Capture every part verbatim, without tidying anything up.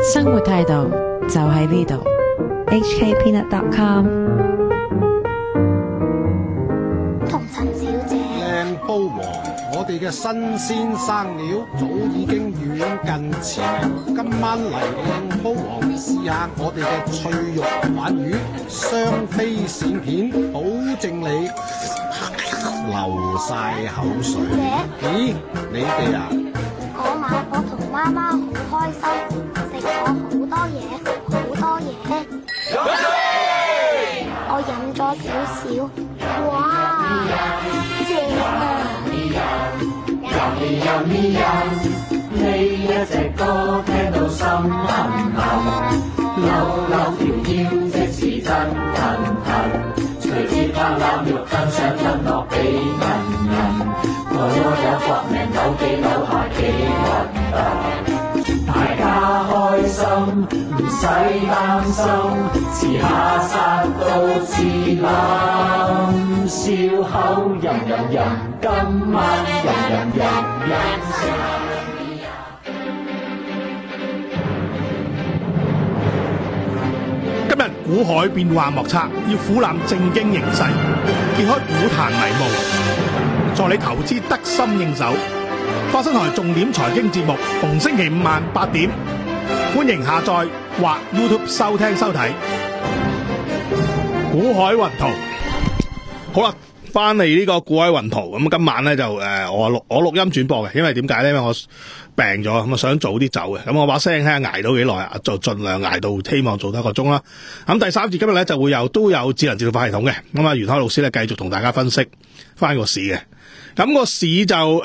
生活態度就喺呢度。 H K peanut dot com。 同陳小姐， 靚煲王，我哋嘅新鮮生料早已經遠近馳名。今晚嚟靚煲王試下我哋嘅脆肉鯇魚，雙飛鱔片，保證你流晒口水。咦，你哋啊？ 我買我同媽媽好開心，食咗好多嘢，好多嘢。我飲咗少少，哇，正啊！ 呢一隻歌聽到心痕痕，扭扭條腰即是真騰騰，隨節拍攬肉更想吞落俾人人，我有搏命扭幾扭下幾核突，大家開心唔使擔心，遲下殺到自冧，笑口吟吟吟，今晚吟吟吟吟。 今日股海變幻莫測，要俯瞰正經形勢，揭開股壇迷霧，助你投資得心應手。花生台重點財經節目，逢星期五晚八點，歡迎下載或 YouTube 收聽收睇。股海雲圖，好啦，翻嚟呢個股海雲圖。咁今晚咧就誒、呃，我錄我錄音轉播嘅，因為點解咧？因為我病咗，咁啊想早啲走嘅。咁我把聲睇下捱到幾耐啊，就盡量捱到，希望做得一個鐘啦。咁第三節今日咧就會有都有智能自動化系統嘅。咁啊，袁開老師咧繼續同大家分析翻個市嘅。咁個市就誒，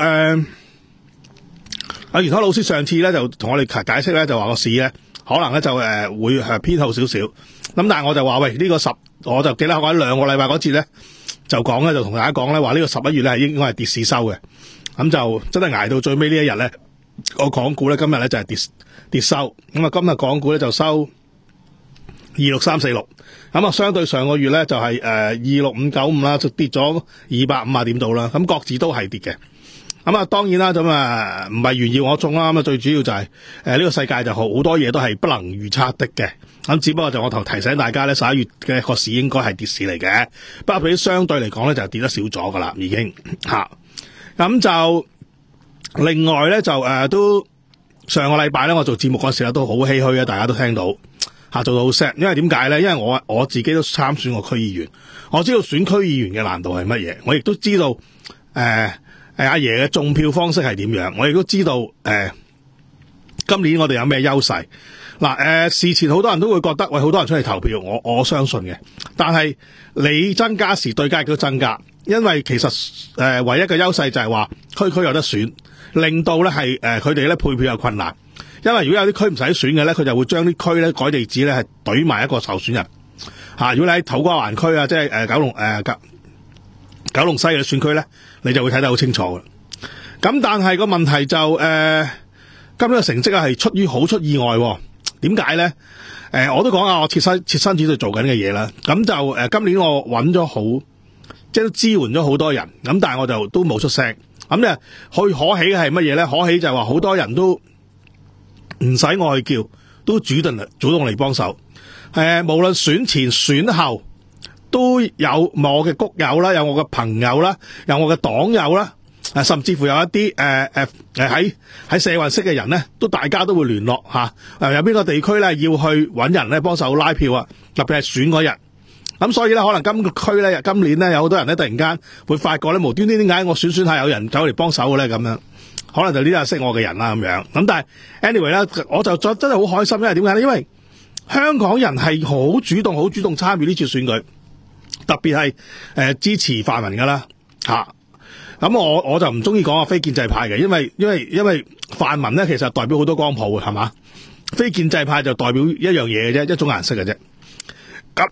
阿袁開老師上次咧就同我哋解釋咧，就話個市咧可能咧就誒、呃、會係偏好少少。咁但係我就話喂，呢、這個十，我就記得我喺兩個禮拜嗰節咧就講咧，就同大家講咧話呢個十一月咧係應該係跌市收嘅。咁就真係捱到最尾呢一日咧。個港股咧今日咧就係跌跌收，咁啊今日港股咧就收二六三四六，咁啊相對上個月咧就係誒二六五九五啦，就跌咗二百五啊點到啦，咁各自都係跌嘅。咁啊當然啦，咁啊唔係炫耀我中啦，咁啊最主要就係誒呢個世界就好多嘢都係不能預測的嘅，咁只不過就我頭提醒大家咧十一月嘅個市應該係跌市嚟嘅，不過比相對嚟講咧就跌得少咗噶啦，已經吓，咁就。另外咧就誒、呃、都上個禮拜咧我做節目嗰時咧都好唏噓啊，大家都聽到吓做到好 sad， 因為點解咧？因為我我自己都參選過區議員，我知道選區議員嘅難度係乜嘢，我亦都知道誒誒阿爺嘅種票方式係點樣，我亦都知道誒、呃、今年我哋有咩優勢嗱誒事前好多人都會覺得喂，好多人出嚟投票，我我相信嘅，但係你增加時對家亦都增加，因為其實誒、呃、唯一嘅優勢就係話區區有得選。令到咧係誒佢哋咧配票有困難，因為如果有啲區唔使選嘅咧，佢就會將啲區咧改地址咧係懟埋一個候選人嚇、啊。如果你喺土瓜灣區啊，即係誒九龍誒、呃、九九龍西嘅選區咧，你就會睇得好清楚嘅。咁但係個問題就誒、呃，今日嘅成績啊係出於好出意外，點解咧？誒、呃、我都講下我切身切身處度做緊嘅嘢啦。咁就誒、呃、今年我揾咗好，即係都支援咗好多人，咁但係我就都冇出聲。咁咧，可可喜嘅係乜嘢咧？可喜就係話好多人都唔使我去叫，都主動嚟主動嚟幫手。誒、呃，無論選前選後，都有我嘅谷友啦，有我嘅朋友啦，有我嘅黨友啦，誒、呃，甚至乎有一啲誒誒誒喺喺社運識嘅人咧，都大家都會聯絡吓。誒、啊，有邊個地區咧要去搵人咧幫手拉票啊？特別係選嗰日。咁所以咧，可能今個區咧，今年咧有好多人咧，突然間會發覺咧，無端端點解我選選下有人走嚟幫手嘅咧？咁樣可能就呢啲係識我嘅人啦，咁樣。咁但係 anyway 咧，我就真真係好開心，因為點解咧？因為香港人係好主動、好主動參與呢次選舉，特別係誒支持泛民噶啦吓。咁我我就唔中意講啊非建制派嘅，因為因為因為泛民咧其實代表好多光譜嘅，係嘛？非建制派就代表一樣嘢嘅啫，一種顏色嘅啫。咁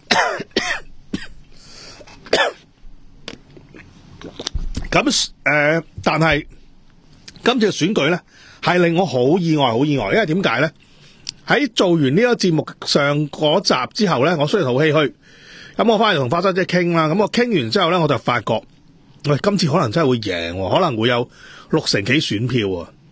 咁誒、呃，但係今次嘅選舉咧，係令我好意外，好意外，因為點解咧？喺做完呢個節目上嗰集之後咧，我雖然好唏噓，咁我翻嚟同花生姐傾啦，咁我傾完之後咧，我就發覺，喂，今次可能真係會贏，可能會有六成幾選票，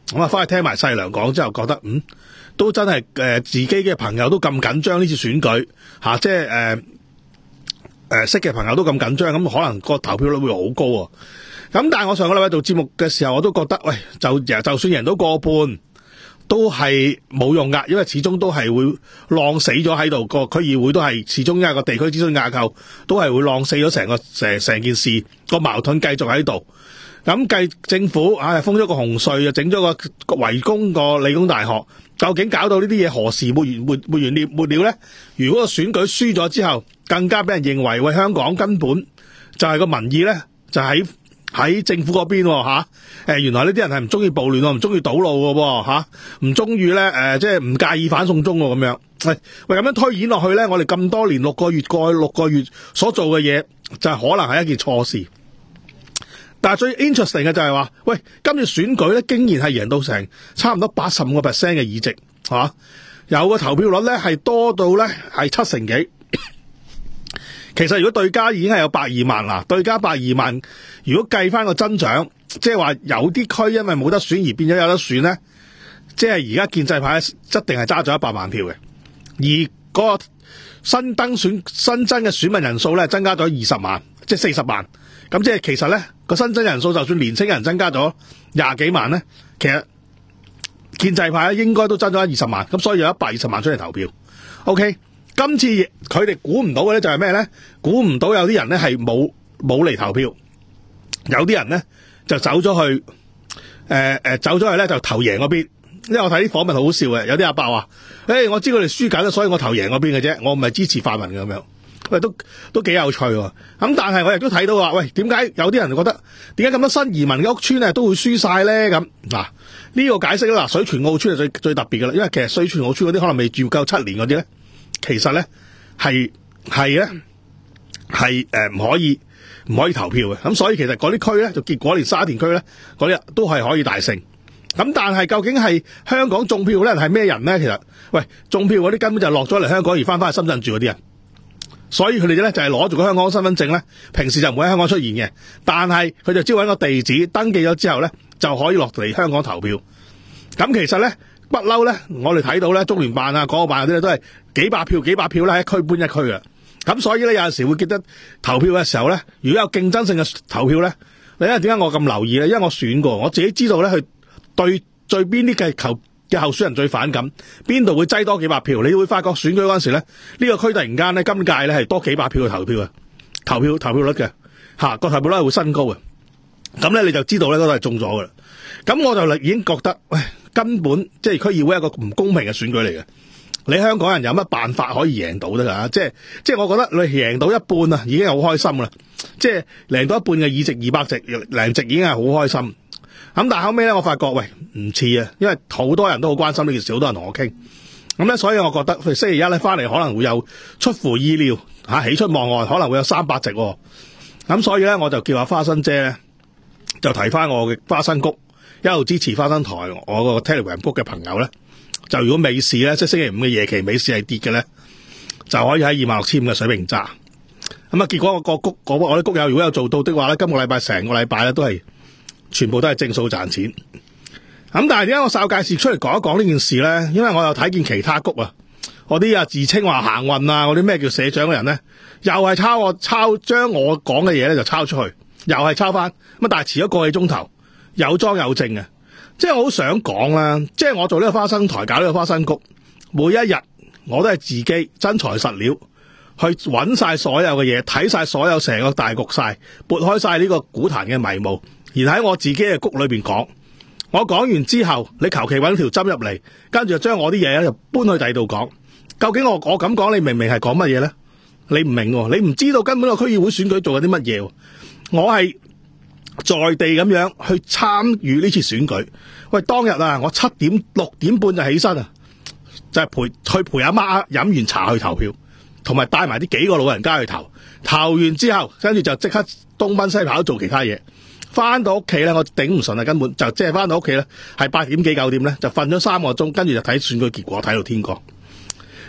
咁啊，翻去聽埋細娘講之後，覺得嗯都真係誒、呃、自己嘅朋友都咁緊張呢次選舉嚇、啊，即係誒誒識嘅朋友都咁緊張，咁可能個投票率會好高喎、啊。咁但係我上個禮拜做節目嘅時候，我都覺得喂，就就算贏到過半，都係冇用噶，因為始終都係會晾死咗喺度，個區議會都係始終因為個地區諮詢架構都係會晾死咗成個成成件事，個矛盾繼續喺度。咁計政府啊封咗個紅隧，又整咗個圍攻個理工大學，究竟搞到呢啲嘢何時沒完沒沒完了沒了呢？如果個選舉輸咗之後，更加俾人認為喂，香港根本就係個民意呢，就喺喺政府嗰邊吓。誒，原來呢啲人係唔中意暴亂，唔中意堵路嘅吓，唔中意咧誒，即係唔介意反送中咁樣。喂喂，咁樣推演落去咧，我哋咁多年六個月過去六個月所做嘅嘢，就係可能係一件錯事。但係最 interesting 嘅就係話，喂，今次選舉咧，竟然係贏到成差唔多八十五個 percent 嘅議席，係嘛？有個投票率咧係多到咧係七成幾。其實如果對家已經係有百二萬啦，對家百二萬，如果計翻個增長，即係話有啲區因為冇得選而變咗有得選咧，即係而家建制派一定係揸咗一百萬票嘅，而嗰個新登選新增嘅選民人數咧增加咗二十萬，即係四十萬。咁即係其實咧個新增人數就算年青人增加咗廿幾萬咧，其實建制派咧應該都增咗二十萬，咁所以有一百二十萬出嚟投票。OK， 今次佢哋估唔到嘅咧就係咩咧？估唔到有啲人咧係冇冇嚟投票，有啲人咧就走咗去，誒、呃、誒走咗去咧就投贏嗰邊。因為我睇啲訪問好好笑嘅，有啲阿伯話：誒、欸，我知佢哋輸緊，所以我投贏嗰邊嘅啫，我唔係支持泛民嘅咁樣。喂，都都幾有趣喎。咁但係我亦都睇到話，喂，點解有啲人覺得點解咁多新移民嘅屋邨咧都會輸晒咧？咁嗱，呢、這個解釋啦，水泉澳邨係最最特別嘅啦，因為其實水泉澳邨嗰啲可能未住夠七年嗰啲咧，其實咧係係咧係誒唔可以唔可以投票嘅。咁所以其實嗰啲區咧，就結果連沙田區咧嗰啲都係可以大勝。咁但係究竟係香港種票咧係咩人咧？其實喂，種票嗰啲根本就係落咗嚟香港而翻翻去深圳住嗰啲人。所以佢哋咧就係攞住個香港身份證咧，平時就唔會喺香港出現嘅，但係佢就只要搵個地址登記咗之後咧，就可以落嚟香港投票。咁其實咧不嬲咧，我哋睇到咧中聯辦啊、港澳辦嗰啲咧都係幾百票幾百票咧喺一區搬一區嘅。咁所以咧有陣時會記得投票嘅時候咧，如果有競爭性嘅投票咧，你因為點解我咁留意咧？因為我選過，我自己知道咧，佢對對邊啲嘅球嘅候選人最反感，邊度會擠多幾百票？你會發覺選舉嗰陣時咧，呢、這個區突然間咧，今屆咧係多幾百票嘅投票嘅，投票投票率嘅嚇個投票率係會升高嘅。咁咧你就知道咧嗰度係中咗嘅啦。咁我就已經覺得，喂，根本即係區議會係一個唔公平嘅選舉嚟嘅。你香港人有乜辦法可以贏到得㗎？即係即係我覺得你贏到一半啊，已經係好開心啦。即係贏到一半嘅議席二百席零席已經係好開心。咁但係後尾咧，我發覺喂唔似啊，因為好多人都好關心呢件事，好多人同我傾。咁咧，所以我覺得佢星期一咧翻嚟可能會有出乎意料嚇，喜出望外，可能會有三百席。咁所以咧，我就叫阿花生姐咧，就提翻我嘅花生谷一路支持花生台我個 Telegram 谷嘅朋友咧，就如果美市咧，即係星期五嘅夜期美市係跌嘅咧，就可以喺二萬六千五嘅水平揸。咁啊，結果我個谷我我啲谷友如果有做到的話咧，今個禮拜成個禮拜咧都係。全部都係正數賺錢，咁但係點解我稍介紹出嚟講一講呢件事咧？因為我又睇見其他谷啊，我啲啊自稱話行運啊，嗰啲咩叫社長嘅人咧，又係抄我抄將我講嘅嘢咧就抄出去，又係抄翻，咁但係遲咗個幾鐘頭，有裝有證嘅，即係我好想講啦，即係我做呢個花生台搞呢個花生谷，每一日我都係自己真材實料去揾晒所有嘅嘢，睇晒所有成個大局晒，撥開晒呢個股壇嘅迷霧。而喺我自己嘅谷裏邊講，我講完之後，你求其揾條針入嚟，跟住就將我啲嘢咧就搬去第二度講。究竟我我咁講，你明明係講乜嘢咧？你唔明喎，你唔知道根本個區議會選舉做緊啲乜嘢。我係在地咁樣去參與呢次選舉。喂，當日啊，我七點六點半就起身啊，就係、是、陪去陪阿媽飲完茶去投票，同埋帶埋啲幾個老人家去投。投完之後，跟住就即刻東奔西跑做其他嘢。翻到屋企咧，我頂唔順啊，根本就即係翻到屋企咧，係八點幾九點咧，就瞓咗三個鐘，跟住就睇選舉結果，睇到天光。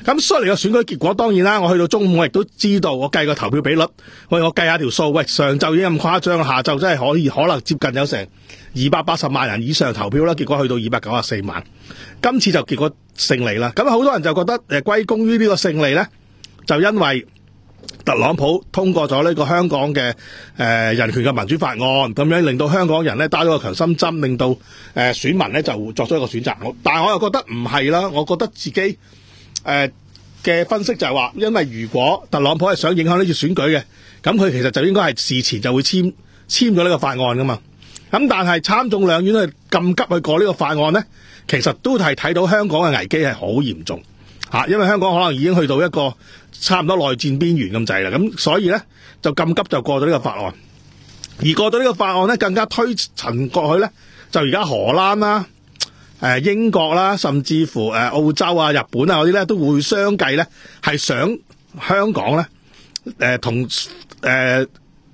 咁出嚟嘅選舉結果當然啦，我去到中午我亦都知道，我計個投票比率，喂我計下條數，喂上晝已經咁誇張，下晝真係可以可能接近有成二百八十萬人以上投票啦，結果去到二百九十四萬，今次就結果勝利啦。咁好多人就覺得誒歸功於呢個勝利咧，就因為特朗普通過咗呢個香港嘅誒、呃、人權嘅民主法案，咁樣令到香港人咧打咗個強心針，令到誒、呃、選民咧就作出一個選擇。但係我又覺得唔係啦，我覺得自己誒嘅、呃、分析就係話，因為如果特朗普係想影響呢次選舉嘅，咁佢其實就應該係事前就會簽簽咗呢個法案噶嘛。咁但係參眾兩院去咁急去過呢個法案咧，其實都係睇到香港嘅危機係好嚴重。吓，因為香港可能已經去到一個差唔多內戰邊緣咁滯啦，咁所以咧就咁急就過咗呢個法案，而過咗呢個法案咧更加推陳過去咧，就而家荷蘭啦、誒英國啦，甚至乎誒澳洲啊、日本啊嗰啲咧都會相繼咧係想香港咧誒同誒誒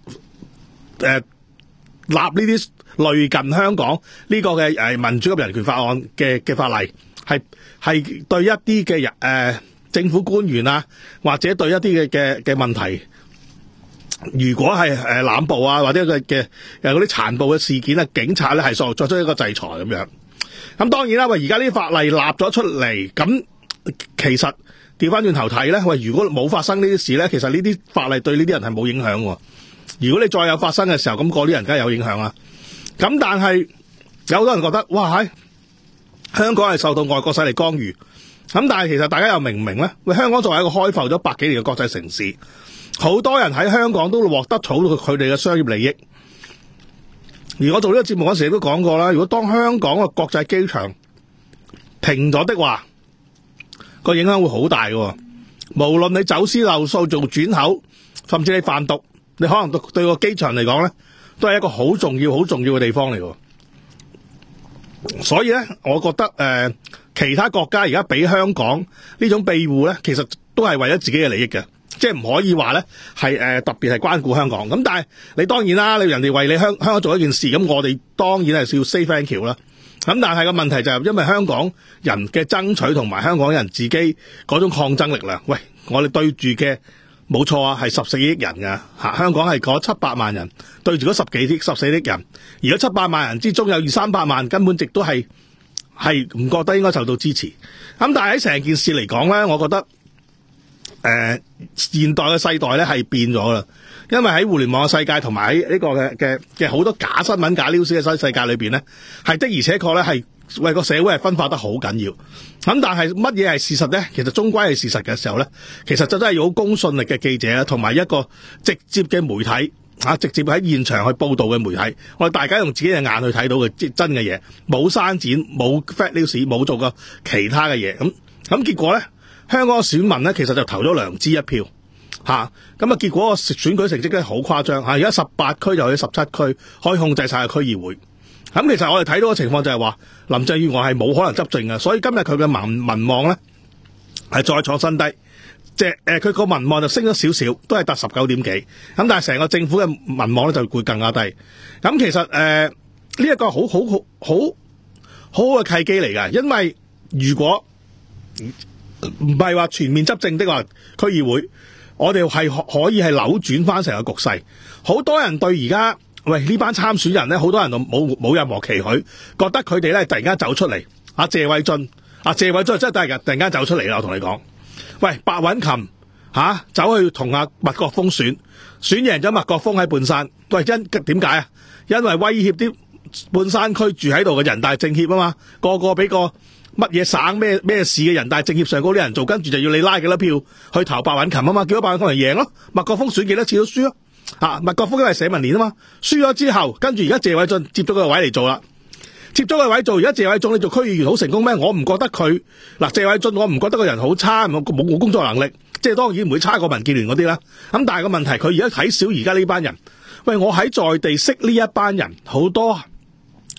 立呢啲類近香港呢個嘅誒民主及人權法案嘅嘅法例。係係對一啲嘅人誒政府官員啊，或者對一啲嘅嘅嘅問題，如果係誒濫暴啊，或者嘅嘅誒嗰啲殘暴嘅事件啊，警察咧係作作出一個制裁咁樣。咁當然啦，喂而家呢啲法例立咗出嚟，咁其實調翻轉頭睇咧，喂如果冇發生呢啲事咧，其實呢啲法例對呢啲人係冇影響喎。如果你再有發生嘅時候，咁嗰啲人梗係有影響啦。咁但係有好多人覺得，哇係。香港係受到外國勢力干預，咁但係其實大家又明唔明咧？喂，香港作為一個開埠咗百幾年嘅國際城市，好多人喺香港都獲得到佢哋嘅商業利益。而我做呢個節目嗰時亦都講過啦，如果當香港嘅國際機場停咗的話，個影響會好大嘅。無論你走私漏數做轉口，甚至你販毒，你可能對對個機場嚟講咧，都係一個好重要、好重要嘅地方嚟嘅。所以咧，我覺得誒、呃，其他國家而家俾香港呢種庇護咧，其實都係為咗自己嘅利益嘅，即係唔可以話咧係誒特別係關顧香港。咁但係你當然啦，你人哋為你香香港做一件事，咁我哋當然係要 say thank you 啦。咁但係個問題就係因為香港人嘅爭取同埋香港人自己嗰種抗爭力量，喂，我哋對住嘅。冇錯啊，係十四億人噶吓，香港係嗰七百萬人對住嗰十幾億、十四億人，而嗰七百萬人之中有二三百萬根本亦都係係唔覺得應該受到支持。咁但係喺成件事嚟講咧，我覺得誒、呃、現代嘅世代咧係變咗啦，因為喺互聯網嘅世界同埋喺呢個嘅嘅嘅好多假新聞、假 news 嘅新世界裏邊咧，係的而且確咧係為個社會係分化得好緊要。咁但係乜嘢係事實咧？其實終歸係事實嘅時候咧，其實就真係有公信力嘅記者啦，同埋一個直接嘅媒體啊，直接喺現場去報道嘅媒體，我哋大家用自己嘅眼去睇到嘅真嘅嘢，冇刪剪，冇 fake news，冇做過其他嘅嘢。咁咁結果咧，香港嘅選民咧其實就投咗良知一票吓。咁啊，結果個選舉成績咧好誇張吓，而家十八區就去十七區可以控制晒個區議會。咁其實我哋睇到嘅情況就係話，林鄭月娥係冇可能執政嘅，所以今日佢嘅民民望咧係再創新低，即係誒佢個民望就升咗少少，都係達十九點幾，咁但係成個政府嘅民望咧就會更加低。咁其實誒呢一個好好好好好好嘅契機嚟㗎，因為如果唔係話全面執政的話，區議會我哋係可以係扭轉翻成個局勢。好多人對而家。喂，呢班參選人咧，好多人都冇冇任何期許，覺得佢哋咧突然間走出嚟。阿謝偉俊，阿謝偉俊真係突然間走出嚟啦！我同你講，喂，白韻琴吓、啊、走去同阿麥國鋒選，選贏咗麥國鋒喺半山。喂，因點解啊？因為威脅啲半山區住喺度嘅人大政協啊嘛，個個俾個乜嘢省咩咩市嘅人大政協上高啲人做，跟住就要你拉幾多票去投白韻琴啊嘛，叫咗白韻琴嚟贏咯，麥國鋒選幾多次都輸咯。啊，麥國鋒因為社民連啊嘛，輸咗之後，跟住而家謝偉俊接咗個位嚟做啦，接咗個位做，而家謝偉俊你做區議員好成功咩？我唔覺得佢嗱，謝偉俊我唔覺得個人好差，冇冇工作能力，即係當然唔會差過民建聯嗰啲啦。咁但係個問題，佢而家睇少而家呢班人。喂，我喺在，在地識呢一班人，好多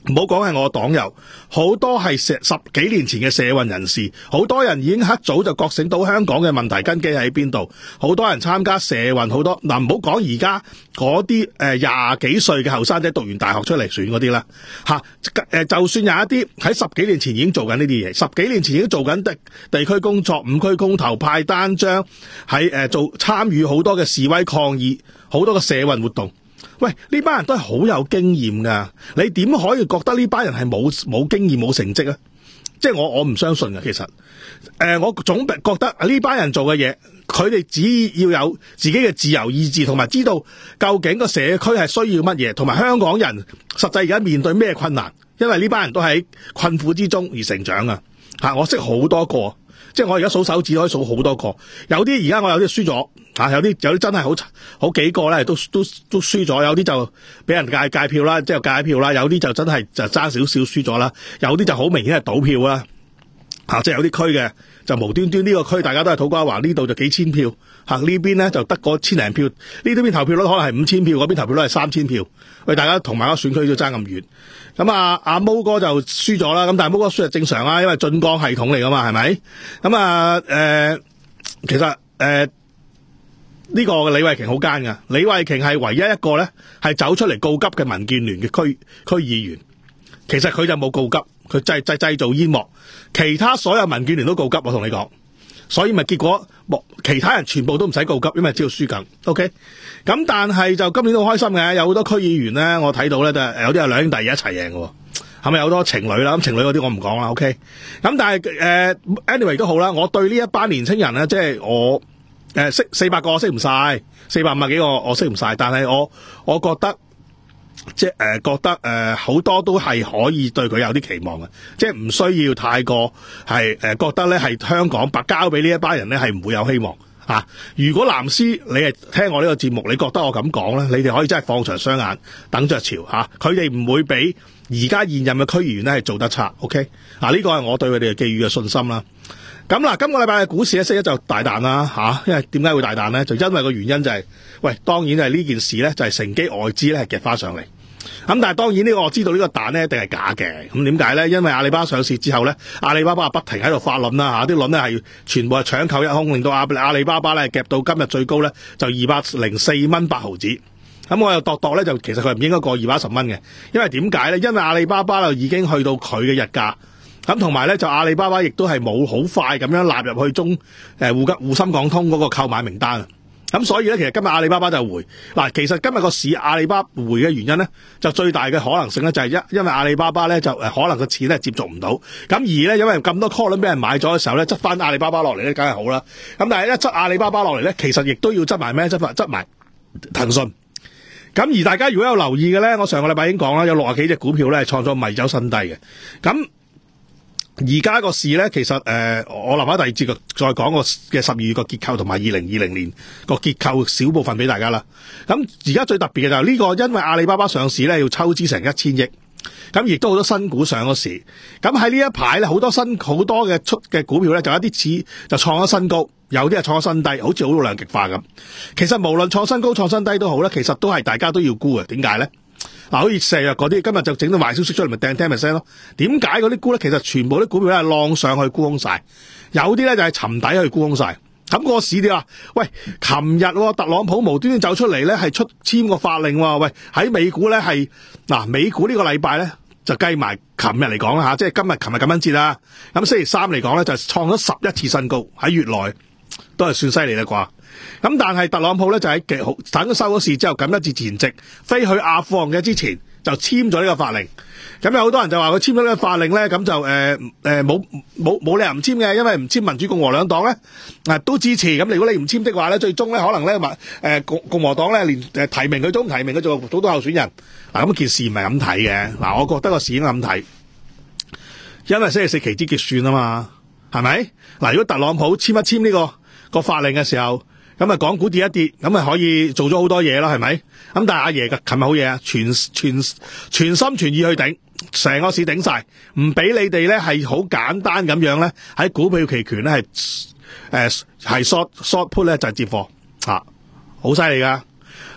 唔好講係我黨友，好多係十十幾年前嘅社運人士，好多人已經一早就覺醒到香港嘅問題根基喺邊度，好多人參加社運，好多嗱唔好講而家嗰啲誒廿幾歲嘅後生仔讀完大學出嚟選嗰啲啦嚇誒，就算有一啲喺十幾年前已經做緊呢啲嘢，十幾年前已經做緊地地區工作、五區公投、派單張，喺誒做參與好多嘅示威抗議，好多嘅社運活動。喂，呢班人都係好有經驗噶，你點可以覺得呢班人係冇冇經驗冇成績啊？即係我我唔相信嘅，其實，誒、呃，我總覺得呢班人做嘅嘢，佢哋只要有自己嘅自由意志，同埋知道究竟個社區係需要乜嘢，同埋香港人實際而家面對咩困難，因為呢班人都喺困苦之中而成長啊！吓，我識好多個。即係我而家數手指可以數好多個，有啲而家我有啲輸咗，啊有啲有啲真係好好幾個咧都都都輸咗，有啲就俾人戒戒票啦，即係戒票啦，有啲就真係就爭少少輸咗啦，有啲就好明顯係賭票啦，啊即係有啲區嘅就無端端呢個區大家都係土瓜灣，呢度就幾千票，嚇呢邊咧就得個千零票，呢邊投票率可能係五千票，嗰邊投票率係三千票，喂大家同埋個選區都爭咁遠。咁啊，阿毛哥就輸咗啦。咁但係毛哥輸係正常啦，因為晉江系統嚟噶嘛，係咪？咁啊，誒、呃，其實誒呢、呃這個李慧瓊好奸噶。李慧瓊係唯一一個咧係走出嚟告急嘅民建聯嘅區區議員。其實佢就冇告急，佢製製製造煙幕。其他所有民建聯都告急，我同你講。所以咪結果冇其他人全部都唔使告急，因為知道輸緊。OK，咁但係就今年都好開心嘅，有好多區議員咧，我睇到咧就係有啲係兩兄弟一齊贏嘅，係咪有好多情侶啦？咁情侶嗰啲我唔講啦。OK，咁但係誒、呃、anyway 都好啦，我對呢一班年青人咧，即係我誒識四百個我識唔晒，四百五十幾個我識唔晒，但係我我覺得。即係誒、呃，覺得誒好、呃、多都係可以對佢有啲期望嘅，即係唔需要太過係誒、呃、覺得咧係香港白交俾呢一班人咧係唔會有希望啊！如果藍絲你係聽我呢個節目，你覺得我咁講咧，你哋可以真係放長雙眼等着瞧吓，佢哋唔會比而家現任嘅區議員咧係做得差。OK 啊，呢、這個係我對佢哋嘅寄予嘅信心啦。咁嗱，今個禮拜嘅股市咧，星期一就大彈啦吓，因為點解會大彈咧？就因為個原因就係、是，喂，當然係呢件事咧就係乘機外資咧係夾翻上嚟。咁但係當然呢個我知道呢個彈咧一定係假嘅。咁點解咧？因為阿里巴巴上市之後咧，阿里巴巴不停喺度發輪啦吓，啲輪咧係全部係搶購一空，令到阿阿里巴巴咧夾到今日最高咧就二百零四蚊八毫子。咁我又度度咧就其實佢唔應該過二百一十蚊嘅，因為點解咧？因為阿里巴巴就已經去到佢嘅日價。咁同埋咧，就阿里巴巴亦都係冇好快咁樣納入去中誒滬滬深港通嗰個購買名單啊。咁所以咧，其實今日阿里巴巴就回嗱，其實今日個市阿里巴巴回嘅原因咧，就最大嘅可能性咧就係一因為阿里巴巴咧就誒可能個錢咧接觸唔到，咁而咧因為咁多 call 輪俾人買咗嘅時候咧，執翻阿里巴巴落嚟咧，梗係好啦。咁但係一執阿里巴巴落嚟咧，其實亦都要執埋咩？執埋執埋騰訊。咁而大家如果有留意嘅咧，我上個禮拜已經講啦，有六十幾隻股票咧係創咗米走新低嘅。咁而家個市咧，其實誒、呃，我留翻第二節再講個嘅十二月個結構同埋二零二零年個結構小部分俾大家啦。咁而家最特別嘅就係呢個，因為阿里巴巴上市咧要抽資成一千億，咁亦都好多新股上咗市。咁喺呢一排咧，好多新好多嘅出嘅股票咧，就有一啲似就創咗新高，有啲係創咗新低，好似好兩極化咁。其實無論創新高創新低都好咧，其實都係大家都要沽嘅。點解咧？嗱，好似石藥嗰啲，今日就整到壞消息出嚟，咪掟 ten percent 咯。點解嗰啲股咧？其實全部啲股票咧係浪上去沽空晒，有啲咧就係沉底去沽空晒。咁個市啲話，喂，琴日特朗普無端端走出嚟咧，係出簽個法令喎。喂，喺美股咧係嗱，美股呢個禮拜咧就計埋琴日嚟講啦吓，即係今日琴日咁樣節啦。咁星期三嚟講咧就創咗十一次新高，喺月內都係算犀利啦啩。咁但係特朗普咧就喺極好等佢收咗市之後，咁一至前夕飛去阿富汗嘅之前就簽咗呢個法令。咁有好多人就話佢簽咗呢個法令咧，咁就誒誒冇冇冇理由唔簽嘅，因為唔簽民主共和兩黨咧啊都支持。咁如果你唔簽的話咧，最終咧可能咧誒、呃、共共和黨咧連誒提名佢都唔提名佢做總統候選人。嗱，咁件事唔係咁睇嘅。嗱，我覺得個市應該咁睇，因為星期四期指結算啊嘛，係咪？嗱，如果特朗普簽一簽呢、這個個法令嘅時候，咁啊，港股跌一跌，咁啊可以做咗好多嘢啦，係咪？咁但係阿爺嘅琴日好嘢啊，全全全心全意去頂，成個市頂晒，唔俾你哋咧係好簡單咁樣咧喺股票期權咧係誒係 short short put 咧就係接貨吓，好犀利噶。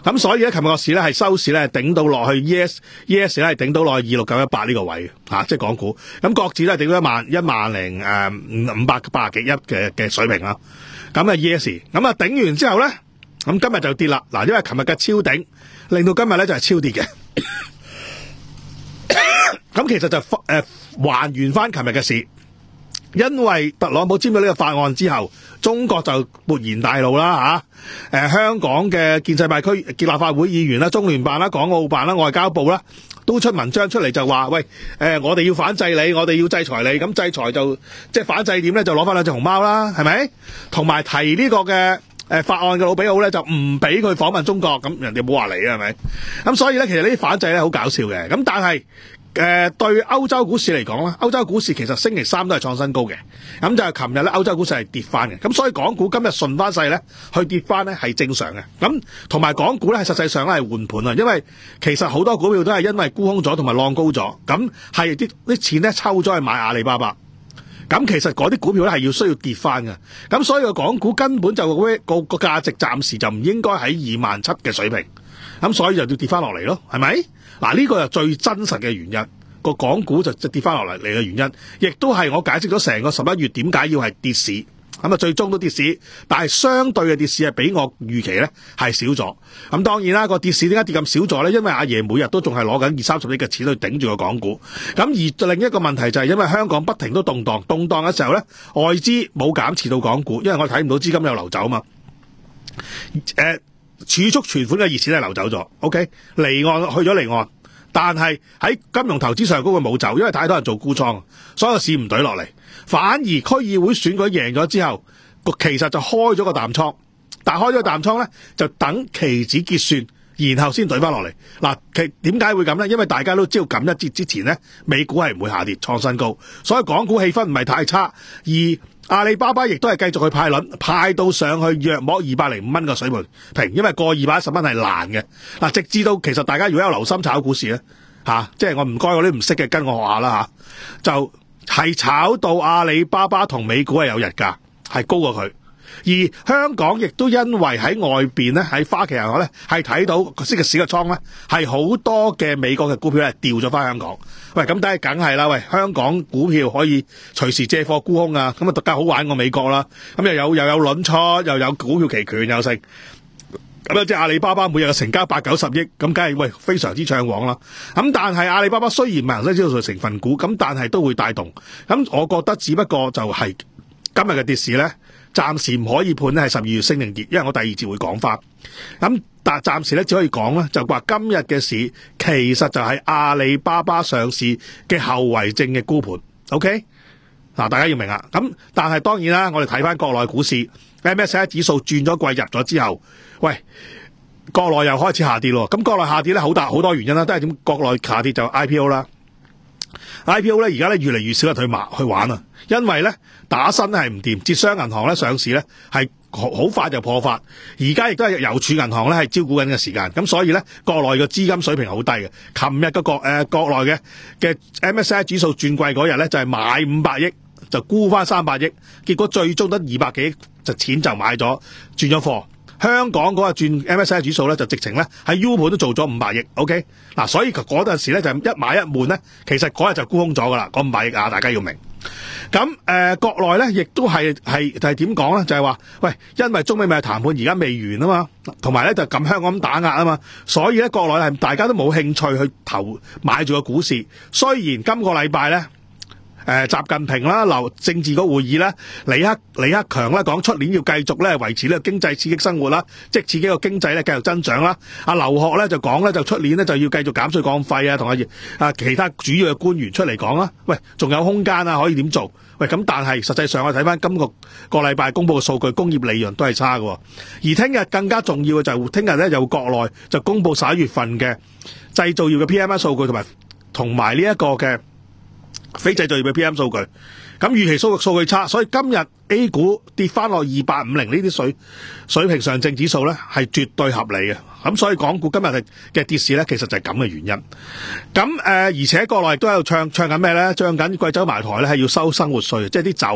咁所以咧，琴日個市咧係收市咧頂到落去 yes yes 咧係頂到落去二六九一八呢個位吓、啊，即係港股。咁國指咧頂到一萬一萬零誒五五百八十幾一嘅嘅水平啦。咁啊 yes， 咁啊頂完之後咧，咁今日就跌啦。嗱，因為琴日嘅超頂令到今日咧就係超跌嘅。咁其實就誒、呃、還原翻琴日嘅市。因為特朗普簽咗呢個法案之後，中國就勃然大怒啦吓，誒、啊、香港嘅建制派區立法會議員啦、中聯辦啦、港澳辦啦、外交部啦，都出文章出嚟就話：喂，誒、呃、我哋要反制你，我哋要制裁你，咁制裁就即係反制點咧？就攞翻兩隻熊貓啦，係咪？同埋提呢個嘅誒法案嘅老比奧咧，就唔俾佢訪問中國，咁人哋冇話你啊，係咪？咁所以咧，其實呢啲反制咧好搞笑嘅，咁但係。誒、呃，對歐洲股市嚟講咧，歐洲股市其實星期三都係創新高嘅，咁就係琴日咧歐洲股市係跌翻嘅，咁所以港股今日順翻勢咧，去跌翻咧係正常嘅，咁同埋港股咧係實際上咧係換盤啊，因為其實好多股票都係因為沽空咗同埋浪高咗，咁係啲啲錢咧抽咗去買阿里巴巴，咁其實嗰啲股票咧係要需要跌翻嘅，咁所以個港股根本就個個個價值暫時就唔應該喺二萬七嘅水平，咁所以就要跌翻落嚟咯，係咪？嗱，呢個係最真實嘅原因，個港股就跌翻落嚟嚟嘅原因，亦都係我解釋咗成個十一月點解要係跌市，咁啊最終都跌市，但係相對嘅跌市係比我預期咧係少咗。咁當然啦，個跌市點解跌咁少咗咧？因為阿爺每日都仲係攞緊二三十億嘅錢去頂住個港股。咁而另一個問題就係因為香港不停都動盪，動盪嘅時候咧，外資冇減持到港股，因為我睇唔到資金有流走嘛。誒、呃。儲蓄存款嘅熱錢係流走咗 ，OK， 離岸去咗離岸，但係喺金融投資上嗰個冇走，因為太多人做沽倉，所以市唔懟落嚟。反而區議會選舉贏咗之後，其實就開咗個淡倉，但係開咗個淡倉咧，就等期指結算，然後先懟翻落嚟。嗱，其點解會咁咧？因為大家都知道咁一節之前咧，美股係唔會下跌創新高，所以港股氣氛唔係太差，而阿里巴巴亦都係繼續去派輪，派到上去約莫二百零五蚊個水平，因為過二百一十蚊係難嘅。嗱，直至到其實大家如果有留心炒股市咧，吓、啊，即係我唔該我啲唔識嘅跟我學下啦吓、啊，就係、是、炒到阿里巴巴同美股係有日價，係高過佢。而香港亦都因為喺外邊咧，喺花旗銀行咧係睇到個市嘅市嘅倉咧係好多嘅美國嘅股票係調咗翻香港。喂，咁但係梗係啦，喂，香港股票可以隨時借貨沽空啊，咁啊更加好玩過美國啦。咁又有又有輪出，又有股票期權又成，咁啊即係阿里巴巴每日嘅成交八九十億，咁梗係喂非常之暢旺啦。咁但係阿里巴巴雖然唔係恒生指數嘅成分股，咁但係都會帶動。咁我覺得只不過就係今日嘅跌市咧。暫時唔可以判咧係十二月升定跌，因為我第二節會講翻。咁但係暫時咧只可以講咧，就話今日嘅市其實就係阿里巴巴上市嘅後遺症嘅沽盤。OK， 嗱大家要明啊。咁但係當然啦，我哋睇翻國內股市 M S C I 指數轉咗季入咗之後，喂，國內又開始下跌咯。咁國內下跌咧好大好多原因啦，都係點？國內下跌就 I P O 啦。I P O 咧而家咧越嚟越少人去買去玩啊，因為咧打新係唔掂，浙商銀行咧上市咧係好好快就破發，而家亦都係郵儲銀行咧係招股緊嘅時間，咁所以咧國內嘅資金水平好低嘅。琴日嘅國誒、呃、國內嘅嘅 M S C I 指數轉季嗰日咧就係、是、買五百億就沽翻三百億，結果最終得二百幾億就錢就買咗轉咗貨。香港嗰個轉 M S C I 指數咧就直情咧喺 U 盤都做咗五百億 ，OK 嗱，所以嗰陣時咧就一買一換咧，其實嗰日就沽空咗噶啦，嗰五百億啊，大家要明。咁誒、呃、國內咧亦都係係係點講咧？就係、是、話喂，因為中美貿易談判而家未完啊嘛，同埋咧就咁香港咁打壓啊嘛，所以咧國內係大家都冇興趣去投買住個股市。雖然今個禮拜咧。誒、呃，習近平啦，留政治局會議啦，李克李克強啦，講出年要繼續咧維持呢個經濟刺激生活啦，即係刺激個經濟咧繼續增長啦。阿劉鶴咧就講咧就出年咧就要繼續減稅降費啊，同阿啊其他主要嘅官員出嚟講啦。喂，仲有空間啊，可以點做？喂，咁但係實際上我睇翻今個個禮拜公布嘅數據，工業利潤都係差嘅。而聽日更加重要嘅就係聽日咧有國內就公布十一月份嘅製造業嘅 P M I 數據，同埋同埋呢一個嘅。非製造業嘅 P M 數據，咁預期數據數據差，所以今日 A 股跌翻落二八五零呢啲水水平上證指數咧係絕對合理嘅，咁所以港股今日嘅嘅跌市咧其實就係咁嘅原因。咁誒、呃，而且國內亦都喺度唱唱緊咩咧？唱緊貴州茅台咧係要收生活稅，即係啲酒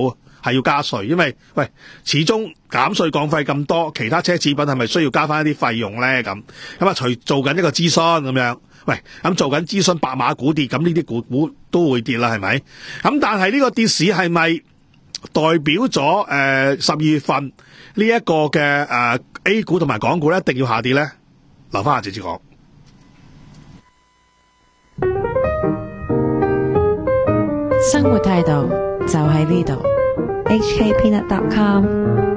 係要加稅，因為喂始終減稅降費咁多，其他奢侈品係咪需要加翻一啲費用咧？咁咁啊，除做緊一個諮詢咁樣，喂咁做緊諮詢，白馬股跌，咁呢啲股股都會跌啦，係咪？咁但係呢個跌市係咪代表咗誒十二月份呢一個嘅誒、呃、A 股同埋港股咧一定要下跌咧？留翻下節至講。 生活態度就喺呢度。 H K Peanut dot com